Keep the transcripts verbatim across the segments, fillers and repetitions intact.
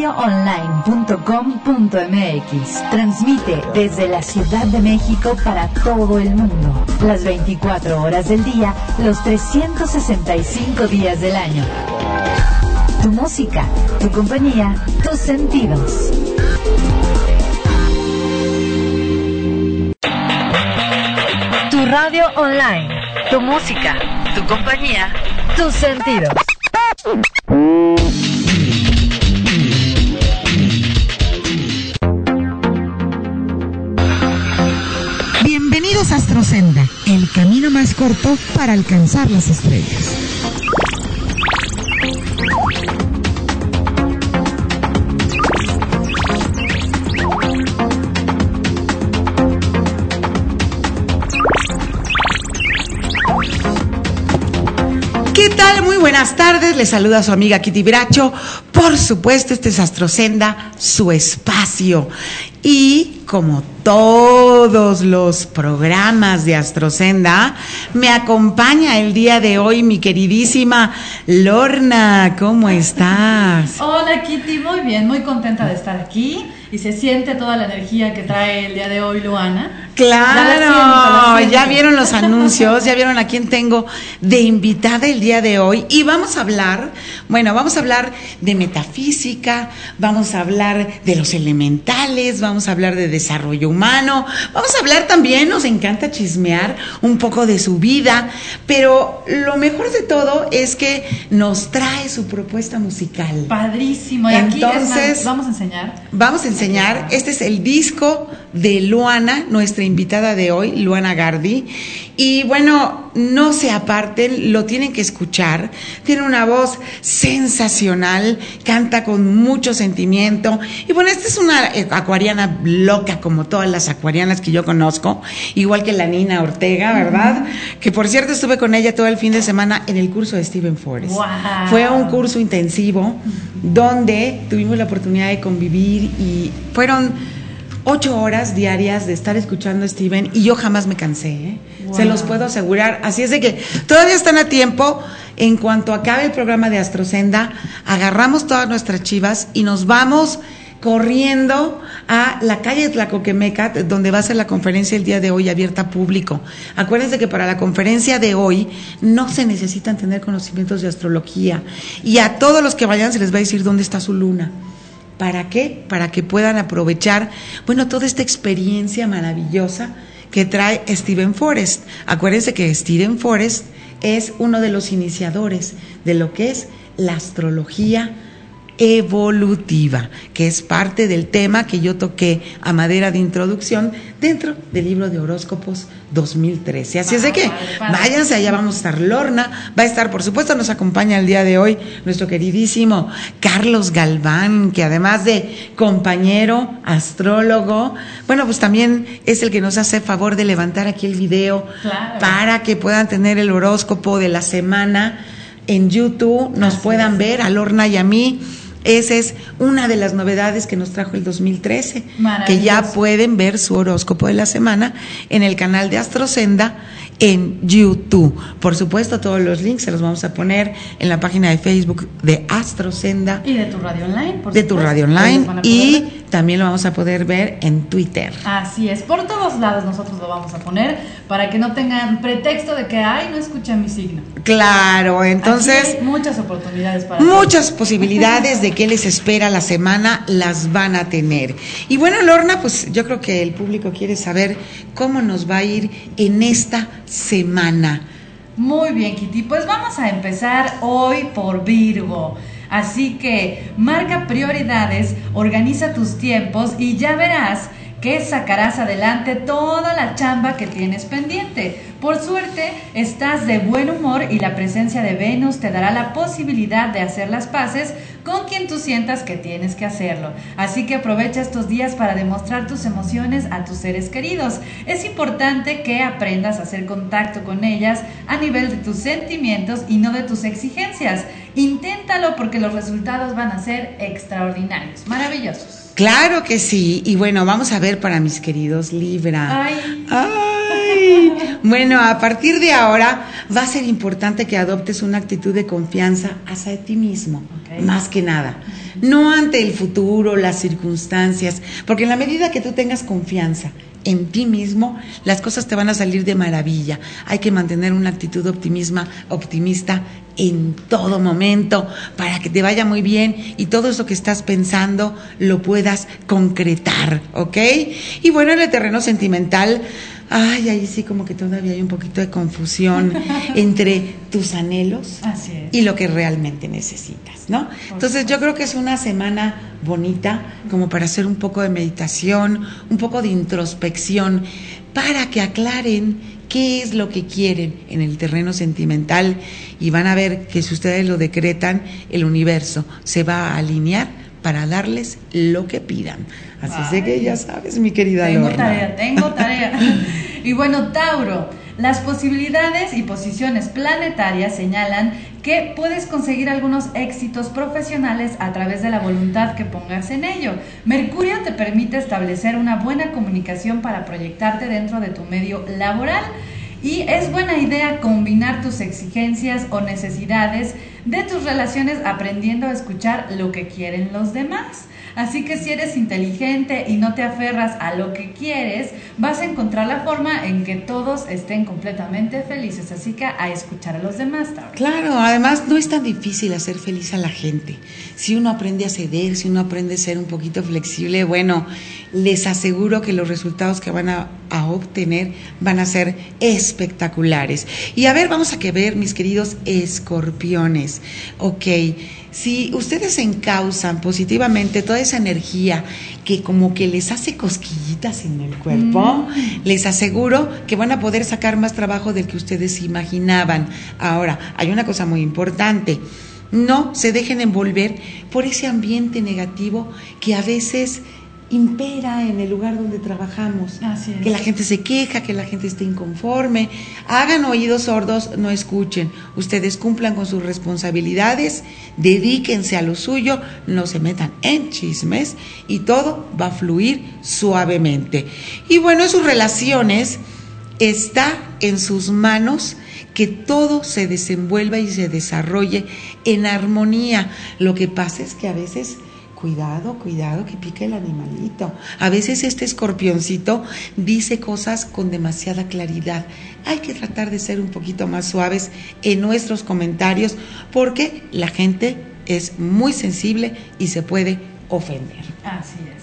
radio online punto com punto m x. Transmite desde la Ciudad de México para todo el mundo, las veinticuatro horas del día, los trescientos sesenta y cinco días del año. Tu música, tu compañía, tus sentidos. Tu radio online, tu música, tu compañía, tus sentidos. Bienvenidos a Astrosenda, el camino más corto para alcanzar las estrellas. ¿Qué tal? Muy buenas tardes, les saluda su amiga Kitty Bracho. Por supuesto, este es Astrosenda, su espacio. Y como todos los programas de Astrosenda, me acompaña el día de hoy mi queridísima Lorna. ¿Cómo estás? Hola Kitty, muy bien, muy contenta de estar aquí. Y se siente toda la energía que trae el día de hoy Luana. Claro, ya, siento, la siento. Ya vieron los anuncios, ya vieron a quién tengo de invitada el día de hoy. Y vamos a hablar, bueno, vamos a hablar de metafísica, vamos a hablar de los elementales, vamos a hablar de desarrollo humano, vamos a hablar también, nos encanta chismear un poco de su vida, pero lo mejor de todo es que nos trae su propuesta musical. Padrísimo, y aquí entonces, es más, vamos a enseñar. Vamos a enseñar, este es el disco de Luana, nuestra invitada de hoy, Luana Gardi, y bueno, no se aparten, lo tienen que escuchar, tiene una voz sensacional, canta con mucho sentimiento, y bueno, esta es una acuariana loca como todas las acuarianas que yo conozco, igual que la Nina Ortega, ¿verdad? Uh-huh. Que por cierto estuve con ella todo el fin de semana en el curso de Steven Forrest. Wow. Fue un curso intensivo, uh-huh, donde tuvimos la oportunidad de convivir y fueron ocho horas diarias de estar escuchando a Steven y yo jamás me cansé, ¿eh? Wow. Se los puedo asegurar. Así es de que todavía están a tiempo. En cuanto acabe el programa de Astrosenda, agarramos todas nuestras chivas y nos vamos corriendo a la calle Tlacoquemecat, donde va a ser la conferencia el día de hoy abierta a público. Acuérdense que para la conferencia de hoy no se necesitan tener conocimientos de astrología y a todos los que vayan se les va a decir dónde está su luna. ¿Para qué? Para que puedan aprovechar, bueno, toda esta experiencia maravillosa que trae Steven Forrest. Acuérdense que Steven Forrest es uno de los iniciadores de lo que es la astrología evolutiva, que es parte del tema que yo toqué a manera de introducción dentro del libro de horóscopos dos mil trece. Así es de que váyanse, allá vamos a estar. Lorna va a estar, por supuesto, nos acompaña el día de hoy nuestro queridísimo Carlos Galván, que además de compañero, astrólogo, bueno, pues también es el que nos hace favor de levantar aquí el video, claro, para que puedan tener el horóscopo de la semana en YouTube, nos Así puedan es. ver a Lorna y a mí. Esa es una de las novedades que nos trajo el dos mil trece, que ya pueden ver su horóscopo de la semana en el canal de Astrosenda en YouTube. Por supuesto, todos los links se los vamos a poner en la página de Facebook de Astrosenda. Y de tu radio online, por De supuesto. tu radio online. Y ver. También lo vamos a poder ver en Twitter. Así es, por todos lados nosotros lo vamos a poner para que no tengan pretexto de que, ay, no escuchan mi signo. Claro, entonces... Aquí hay muchas oportunidades para Muchas todos. posibilidades de qué les espera la semana, las van a tener. Y bueno, Lorna, pues yo creo que el público quiere saber cómo nos va a ir en esta semana. Muy bien, Kitty, pues vamos a empezar hoy por Virgo. Así que marca prioridades, organiza tus tiempos y ya verás que sacarás adelante toda la chamba que tienes pendiente. Por suerte, estás de buen humor y la presencia de Venus te dará la posibilidad de hacer las paces con quien tú sientas que tienes que hacerlo. Así que aprovecha estos días para demostrar tus emociones a tus seres queridos. Es importante que aprendas a hacer contacto con ellas a nivel de tus sentimientos y no de tus exigencias. Inténtalo porque los resultados van a ser extraordinarios, maravillosos. Claro que sí. Y bueno, vamos a ver para mis queridos Libra. Ay. Ay. Sí. Bueno, a partir de ahora va a ser importante que adoptes una actitud de confianza hacia ti mismo, okay. Más que nada. No ante el futuro, las circunstancias, porque en la medida que tú tengas confianza en ti mismo, las cosas te van a salir de maravilla. Hay que mantener una actitud optimisma, optimista en todo momento para que te vaya muy bien y todo eso que estás pensando lo puedas concretar, ¿ok? Y bueno, en el terreno sentimental, ay, ahí sí como que todavía hay un poquito de confusión entre tus anhelos y lo que realmente necesitas, ¿no? Entonces yo creo que es una semana bonita como para hacer un poco de meditación, un poco de introspección, para que aclaren qué es lo que quieren en el terreno sentimental y van a ver que si ustedes lo decretan, el universo se va a alinear para darles lo que pidan. Así Ay, sé que ya sabes, mi querida Tengo Lorna. tarea, tengo tarea. Y bueno, Tauro, las posibilidades y posiciones planetarias señalan que puedes conseguir algunos éxitos profesionales a través de la voluntad que pongas en ello. Mercurio te permite establecer una buena comunicación para proyectarte dentro de tu medio laboral. Y es buena idea combinar tus exigencias o necesidades de tus relaciones aprendiendo a escuchar lo que quieren los demás. Así que si eres inteligente y no te aferras a lo que quieres, vas a encontrar la forma en que todos estén completamente felices. Así que a escuchar a los demás, Tauro. Claro, además no es tan difícil hacer feliz a la gente. Si uno aprende a ceder, si uno aprende a ser un poquito flexible, bueno, les aseguro que los resultados que van a, a obtener van a ser espectaculares. Y a ver, vamos a que ver, mis queridos escorpiones. Ok, si ustedes encausan positivamente toda esa energía que como que les hace cosquillitas en el cuerpo, mm. les aseguro que van a poder sacar más trabajo del que ustedes imaginaban. Ahora, hay una cosa muy importante. No se dejen envolver por ese ambiente negativo que a veces impera en el lugar donde trabajamos. Así es. Que la gente se queja, que la gente esté inconforme. Hagan oídos sordos, no escuchen. Ustedes cumplan con sus responsabilidades, dedíquense a lo suyo, no se metan en chismes y todo va a fluir suavemente. Y bueno, en sus relaciones está en sus manos que todo se desenvuelva y se desarrolle en armonía. Lo que pasa es que a veces Cuidado, cuidado que pica el animalito. A veces este escorpioncito dice cosas con demasiada claridad. Hay que tratar de ser un poquito más suaves en nuestros comentarios porque la gente es muy sensible y se puede ofender. Así es.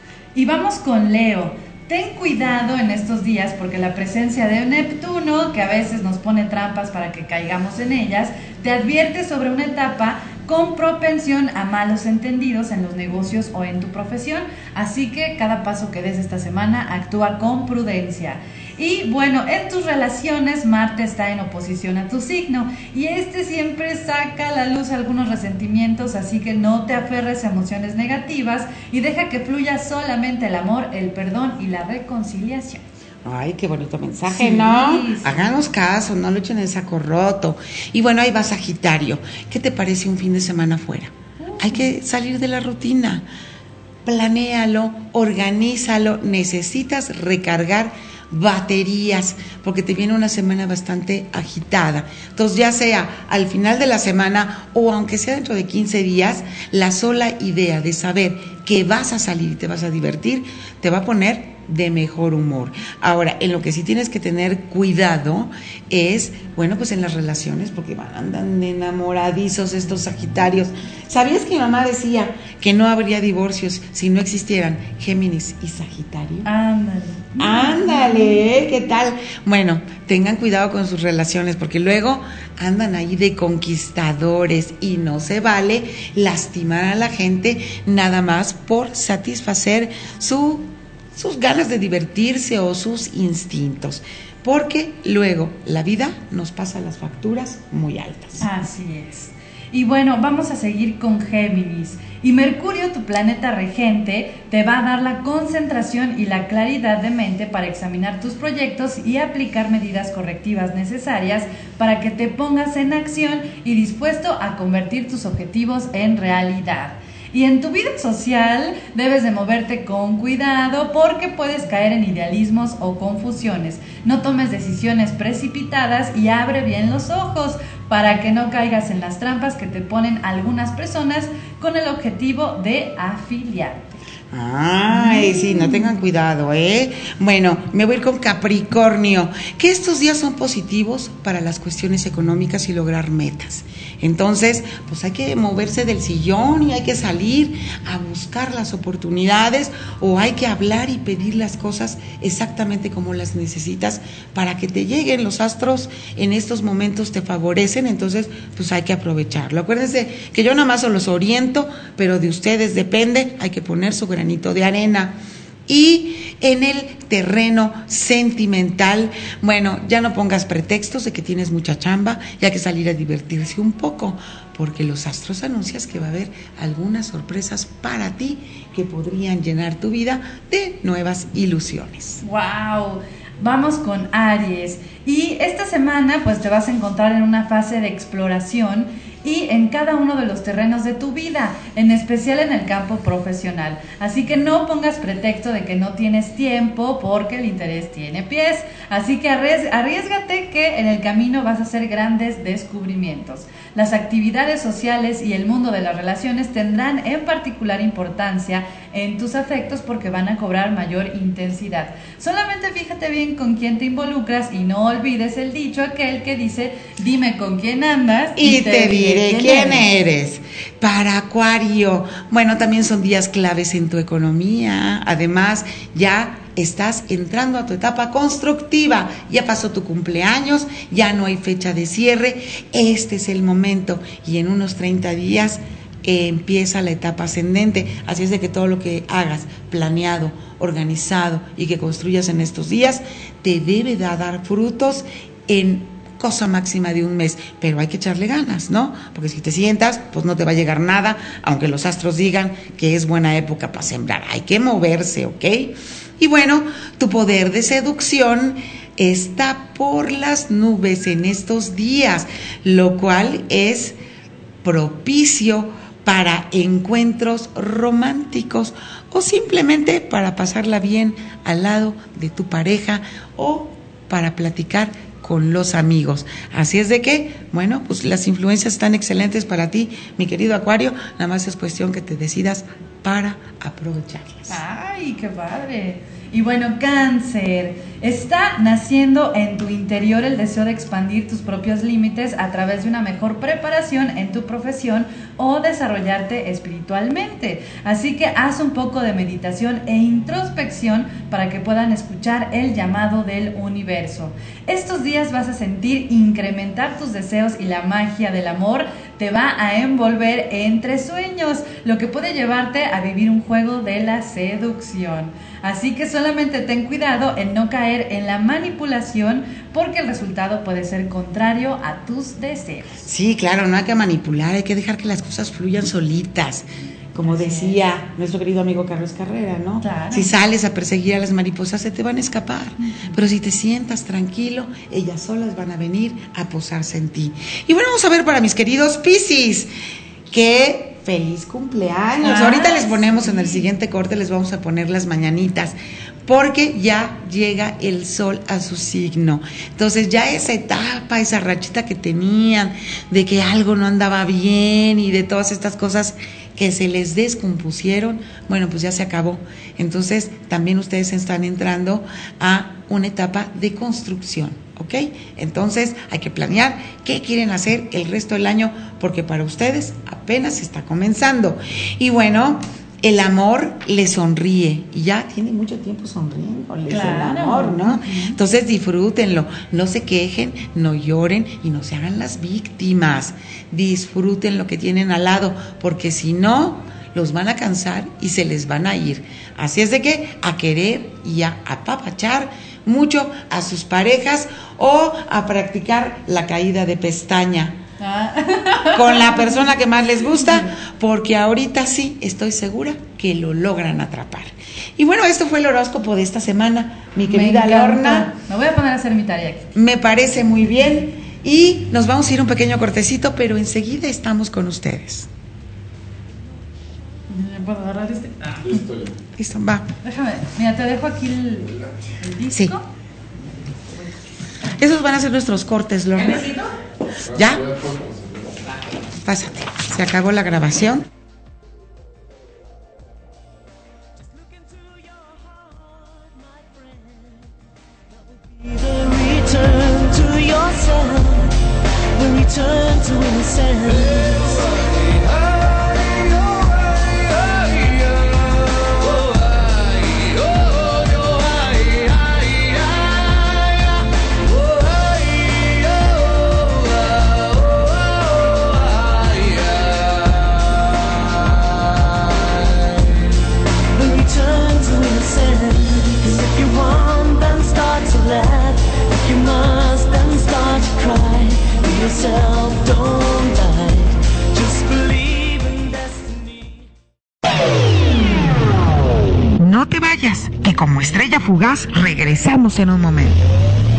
Y vamos con Leo. Ten cuidado en estos días porque la presencia de Neptuno, que a veces nos pone trampas para que caigamos en ellas, te advierte sobre una etapa con propensión a malos entendidos en los negocios o en tu profesión. Así que cada paso que des esta semana, actúa con prudencia. Y bueno, en tus relaciones, Marte está en oposición a tu signo y este siempre saca a la luz algunos resentimientos, así que no te aferres a emociones negativas y deja que fluya solamente el amor, el perdón y la reconciliación. Ay, qué bonito mensaje, sí, ¿no? Sí. Háganos caso, no lo echen en saco roto. Y bueno, ahí va Sagitario. ¿Qué te parece un fin de semana fuera? Uh. Hay que salir de la rutina. Planéalo, organízalo. Necesitas recargar baterías porque te viene una semana bastante agitada. Entonces, ya sea al final de la semana o aunque sea dentro de quince días, la sola idea de saber que vas a salir y te vas a divertir te va a poner de mejor humor. Ahora, en lo que sí tienes que tener cuidado es, bueno, pues en las relaciones, porque van, andan enamoradizos estos Sagitarios. ¿Sabías que mi mamá decía que no habría divorcios si no existieran Géminis y Sagitario? Ándale. Ándale, ¿eh? ¿Qué tal? Bueno, tengan cuidado con sus relaciones, porque luego andan ahí de conquistadores y no se vale lastimar a la gente nada más por satisfacer su sus ganas de divertirse o sus instintos, porque luego la vida nos pasa las facturas muy altas. Así es. Y bueno, vamos a seguir con Géminis. Y Mercurio, tu planeta regente, te va a dar la concentración y la claridad de mente para examinar tus proyectos y aplicar medidas correctivas necesarias para que te pongas en acción y dispuesto a convertir tus objetivos en realidad. Y en tu vida social debes de moverte con cuidado porque puedes caer en idealismos o confusiones. No tomes decisiones precipitadas y abre bien los ojos para que no caigas en las trampas que te ponen algunas personas con el objetivo de afiliarte. Ay, sí, no tengan cuidado, ¿eh? Bueno, me voy a ir con Capricornio, que estos días son positivos para las cuestiones económicas y lograr metas. Entonces, pues hay que moverse del sillón y hay que salir a buscar las oportunidades, o hay que hablar y pedir las cosas exactamente como las necesitas para que te lleguen. Los astros en estos momentos te favorecen, entonces pues hay que aprovecharlo. Acuérdense que yo nada más os los oriento, pero de ustedes depende, hay que poner su granito de arena. Y en el terreno sentimental, bueno, ya no pongas pretextos de que tienes mucha chamba y hay que salir a divertirse un poco, porque los astros anuncian que va a haber algunas sorpresas para ti que podrían llenar tu vida de nuevas ilusiones. ¡Wow! Vamos con Aries. Y esta semana pues te vas a encontrar en una fase de exploración y en cada uno de los terrenos de tu vida, en especial en el campo profesional. Así que no pongas pretexto de que no tienes tiempo, porque el interés tiene pies. Así que arriésgate, que en el camino vas a hacer grandes descubrimientos. Las actividades sociales y el mundo de las relaciones tendrán en particular importancia en tus afectos porque van a cobrar mayor intensidad. Solamente fíjate bien con quién te involucras y no olvides el dicho aquel que dice: dime con quién andas y, y te, te diré quién, quién eres. eres. Para Acuario, bueno, también son días claves en tu economía. Además, ya estás entrando a tu etapa constructiva, ya pasó tu cumpleaños, ya no hay fecha de cierre, este es el momento, y en unos treinta días eh, empieza la etapa ascendente. Así es de que todo lo que hagas planeado, organizado y que construyas en estos días te debe de dar frutos en cosa máxima de un mes, pero hay que echarle ganas, ¿no? Porque si te sientas, pues no te va a llegar nada, aunque los astros digan que es buena época para sembrar. Hay que moverse, ¿ok? Y bueno, tu poder de seducción está por las nubes en estos días, lo cual es propicio para encuentros románticos o simplemente para pasarla bien al lado de tu pareja o para platicar con los amigos. Así es de que, bueno, pues las influencias están excelentes para ti, mi querido Acuario, nada más es cuestión que te decidas para aprovecharlas. ¡Ay, qué padre! Y bueno, Cáncer, está naciendo en tu interior el deseo de expandir tus propios límites a través de una mejor preparación en tu profesión o desarrollarte espiritualmente. Así que haz un poco de meditación e introspección para que puedan escuchar el llamado del universo. Estos días vas a sentir incrementar tus deseos y la magia del amor te va a envolver entre sueños, lo que puede llevarte a vivir un juego de la seducción. Así que solamente ten cuidado en no caer en la manipulación, porque el resultado puede ser contrario a tus deseos. Sí, claro, no hay que manipular, hay que dejar que las cosas fluyan solitas. Como decía nuestro querido amigo Carlos Carrera, ¿no? Claro. Si sales a perseguir a las mariposas, se te van a escapar. Uh-huh. Pero si te sientas tranquilo, ellas solas van a venir a posarse en ti. Y bueno, vamos a ver para mis queridos Piscis, que feliz cumpleaños. Ah, ahorita les ponemos sí. En el siguiente corte, les vamos a poner las mañanitas, porque ya llega el sol a su signo. Entonces ya esa etapa, esa rachita que tenían de que algo no andaba bien y de todas estas cosas que se les descompusieron, bueno, pues ya se acabó. Entonces también ustedes están entrando a una etapa de construcción, ¿ok? Entonces hay que planear qué quieren hacer el resto del año, porque para ustedes apenas está comenzando. Y bueno, el amor les sonríe, y ya tiene mucho tiempo sonriéndoles, claro. El amor, ¿no? Entonces disfrútenlo, no se quejen, no lloren y no se hagan las víctimas. Disfruten lo que tienen al lado, porque si no, los van a cansar y se les van a ir. Así es de que a querer y a apapachar mucho a sus parejas, o a practicar la caída de pestaña con la persona que más les gusta, porque ahorita sí estoy segura que lo logran atrapar. Y bueno, esto fue el horóscopo de esta semana, mi querida Lorna. Me voy a poner a hacer mi tarea aquí. Me parece muy bien, y nos vamos a ir un pequeño cortecito, pero enseguida estamos con ustedes. puedo agarrar este? Ah. Listo ya. Listo, va. Déjame, mira, te dejo aquí el, el disco. Sí. Esos van a ser nuestros cortes, Lorna. ¿Necesito? ¿Ya? Pásate. Se acabó la grabación. Return to yourself, the return to innocence. No te vayas, que como estrella fugaz regresamos en un momento.